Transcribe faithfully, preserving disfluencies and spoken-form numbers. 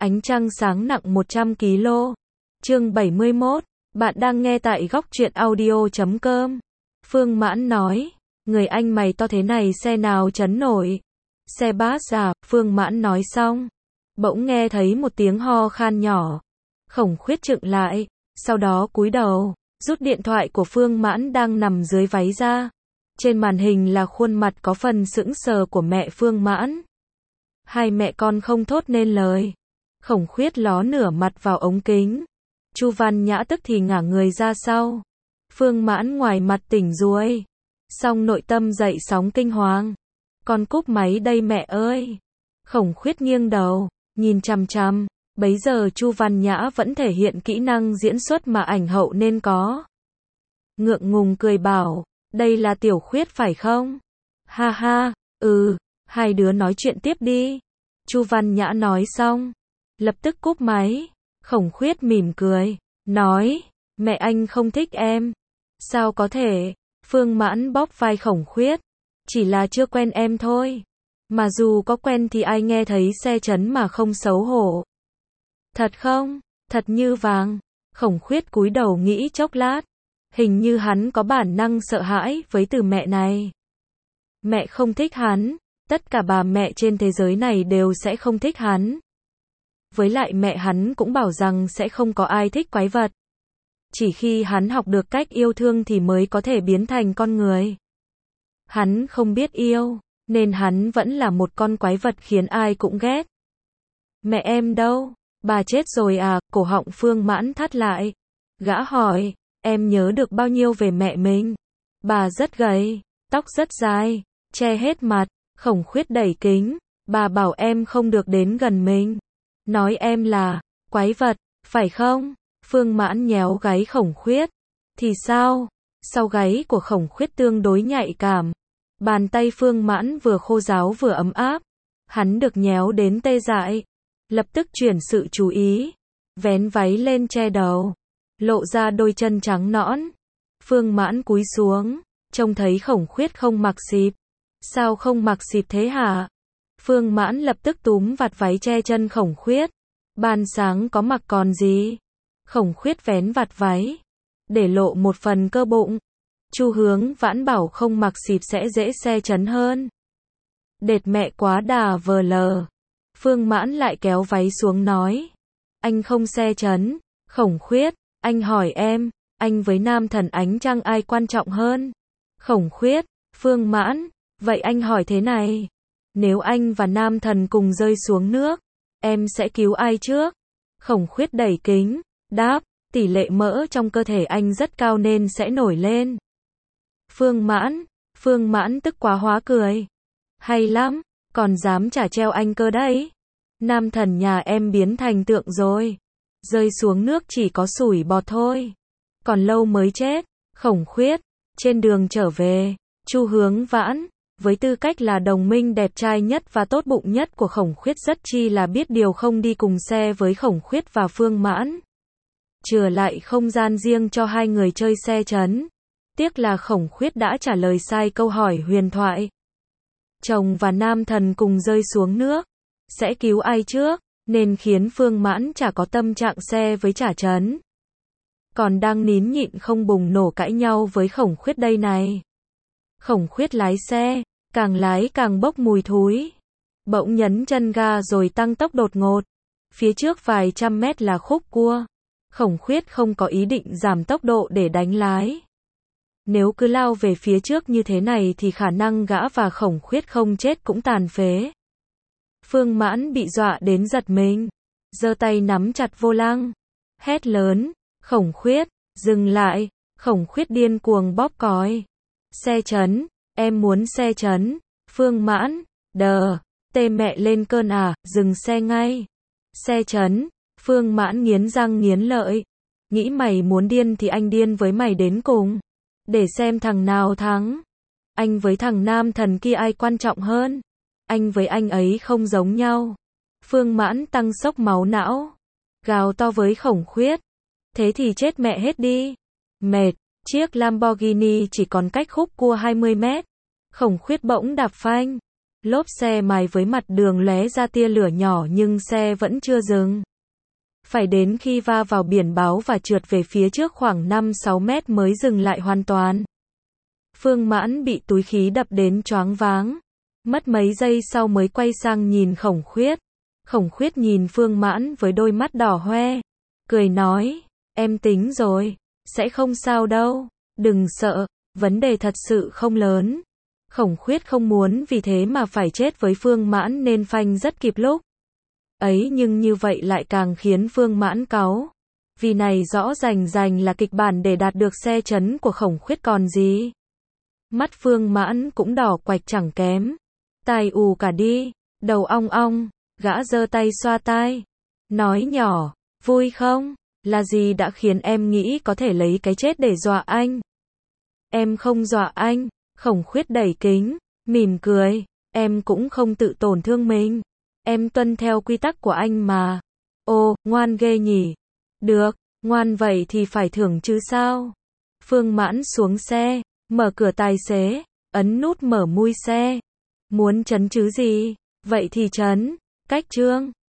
Ánh trăng sáng nặng một trăm ki lô gam. Chương bảy mươi mốt. Bạn đang nghe tại góc truyện audio chấm com. Phương Mãn nói, người anh mày to thế này xe nào chấn nổi. Xe bus à, Phương Mãn nói xong. Bỗng nghe thấy một tiếng ho khan nhỏ. Khổng Khuyết chững lại, sau đó cúi đầu, rút điện thoại của Phương Mãn đang nằm dưới váy ra. Trên màn hình là khuôn mặt có phần sững sờ của mẹ Phương Mãn. Hai mẹ con không thốt nên lời. Khổng Khuyết ló nửa mặt vào ống kính. Chu Văn Nhã tức thì ngả người ra sau. Phương Mãn ngoài mặt tỉnh ruồi, song nội tâm dậy sóng kinh hoàng. Con cúp máy đây mẹ ơi. Khổng Khuyết nghiêng đầu, nhìn chằm chằm. Bấy giờ Chu Văn Nhã vẫn thể hiện kỹ năng diễn xuất mà ảnh hậu nên có. Ngượng ngùng cười bảo, đây là Tiểu Khuyết phải không? Ha ha, ừ, hai đứa nói chuyện tiếp đi. Chu Văn Nhã nói xong, lập tức cúp máy. Khổng Khuyết mỉm cười, nói, mẹ anh không thích em. Sao có thể? Phương Mãn bóp vai Khổng Khuyết, chỉ là chưa quen em thôi. Mà dù có quen thì ai nghe thấy xe chấn mà không xấu hổ. Thật không? Thật như vàng. Khổng Khuyết cúi đầu nghĩ chốc lát. Hình như hắn có bản năng sợ hãi với từ mẹ này. Mẹ không thích hắn, tất cả bà mẹ trên thế giới này đều sẽ không thích hắn. Với lại mẹ hắn cũng bảo rằng sẽ không có ai thích quái vật. Chỉ khi hắn học được cách yêu thương thì mới có thể biến thành con người. Hắn không biết yêu, nên hắn vẫn là một con quái vật khiến ai cũng ghét. Mẹ em đâu? Bà chết rồi à? Cổ họng Phương Mãn thắt lại. Gã hỏi, em nhớ được bao nhiêu về mẹ mình? Bà rất gầy, tóc rất dài, che hết mặt. Khổng Khuyết đẩy kính. Bà bảo em không được đến gần mình. Nói em là quái vật, phải không? Phương Mãn nhéo gáy Khổng Khuyết. Thì sao? Sau gáy của Khổng Khuyết tương đối nhạy cảm. Bàn tay Phương Mãn vừa khô ráo vừa ấm áp. Hắn được nhéo đến tê dại. Lập tức chuyển sự chú ý. Vén váy lên che đầu. Lộ ra đôi chân trắng nõn. Phương Mãn cúi xuống. Trông thấy Khổng Khuyết không mặc xịp. Sao không mặc xịp thế hả? Phương Mãn lập tức túm vạt váy che chân Khổng Khuyết. Ban sáng có mặc còn gì? Khổng Khuyết vén vạt váy, để lộ một phần cơ bụng. Chu Hướng Vãn bảo không mặc xịp sẽ dễ xe chấn hơn. Đệt mẹ quá đà vờ lờ. Phương Mãn lại kéo váy xuống nói. Anh không xe chấn. Khổng Khuyết, anh hỏi em, anh với nam thần ánh trăng ai quan trọng hơn? Khổng Khuyết, Phương Mãn, vậy anh hỏi thế này. Nếu anh và nam thần cùng rơi xuống nước, em sẽ cứu ai trước? Khổng Khuyết đẩy kính, đáp, tỷ lệ mỡ trong cơ thể anh rất cao nên sẽ nổi lên. Phương Mãn, Phương Mãn tức quá hóa cười. Hay lắm, còn dám trả treo anh cơ đấy. Nam thần nhà em biến thành tượng rồi. Rơi xuống nước chỉ có sủi bọt thôi. Còn lâu mới chết. Khổng Khuyết, trên đường trở về, Chu Hướng Vãn, với tư cách là đồng minh đẹp trai nhất và tốt bụng nhất của Khổng Khuyết rất chi là biết điều không đi cùng xe với Khổng Khuyết và Phương Mãn. Chừa lại không gian riêng cho hai người chơi xe chấn. Tiếc là Khổng Khuyết đã trả lời sai câu hỏi huyền thoại. Chồng và nam thần cùng rơi xuống nước, sẽ cứu ai trước, nên khiến Phương Mãn chả có tâm trạng xe với trả chấn. Còn đang nín nhịn không bùng nổ cãi nhau với Khổng Khuyết đây này. Khổng Khuyết lái xe, càng lái càng bốc mùi thúi. Bỗng nhấn chân ga rồi tăng tốc đột ngột. Phía trước vài trăm mét là khúc cua. Khổng Khuyết không có ý định giảm tốc độ để đánh lái. Nếu cứ lao về phía trước như thế này thì khả năng gã và Khổng Khuyết không chết cũng tàn phế. Phương Mãn bị dọa đến giật mình, giơ tay nắm chặt vô lăng, hét lớn, Khổng Khuyết, dừng lại. Khổng Khuyết điên cuồng bóp còi. Xe chấn, em muốn xe chấn. Phương Mãn, đờ, tê mẹ lên cơn à, dừng xe ngay. Xe chấn, Phương Mãn nghiến răng nghiến lợi. Nghĩ mày muốn điên thì anh điên với mày đến cùng. Để xem thằng nào thắng. Anh với thằng nam thần kia ai quan trọng hơn? Anh với anh ấy không giống nhau. Phương Mãn tăng sốc máu não. Gào to với Khổng Khuyết. Thế thì chết mẹ hết đi. Mệt, chiếc Lamborghini chỉ còn cách khúc cua hai mươi mét. Khổng Khuyết bỗng đạp phanh. Lốp xe mài với mặt đường lóe ra tia lửa nhỏ nhưng xe vẫn chưa dừng. Phải đến khi va vào biển báo và trượt về phía trước khoảng năm sáu mét mới dừng lại hoàn toàn. Phương Mãn bị túi khí đập đến choáng váng. Mất mấy giây sau mới quay sang nhìn Khổng Khuyết. Khổng Khuyết nhìn Phương Mãn với đôi mắt đỏ hoe. Cười nói, em tính rồi, sẽ không sao đâu, đừng sợ, vấn đề thật sự không lớn. Khổng Khuyết không muốn vì thế mà phải chết với Phương Mãn nên phanh rất kịp lúc. Ấy nhưng như vậy lại càng khiến Phương Mãn cáu. Vì này rõ rành rành là kịch bản để đạt được xe chấn của Khổng Khuyết còn gì. Mắt Phương Mãn cũng đỏ quạch chẳng kém. Tai ù cả đi, đầu ong ong, gã giơ tay xoa tai. Nói nhỏ, vui không? Là gì đã khiến em nghĩ có thể lấy cái chết để dọa anh? Em không dọa anh. Khổng Khuyết đẩy kính, mỉm cười. Em cũng không tự tổn thương mình. Em tuân theo quy tắc của anh mà. Ồ, ngoan ghê nhỉ. Được, ngoan vậy thì phải thưởng chứ sao? Phương Mãn xuống xe, mở cửa tài xế, ấn nút mở mui xe. Muốn chấn chứ gì? Vậy thì chấn. Cách chương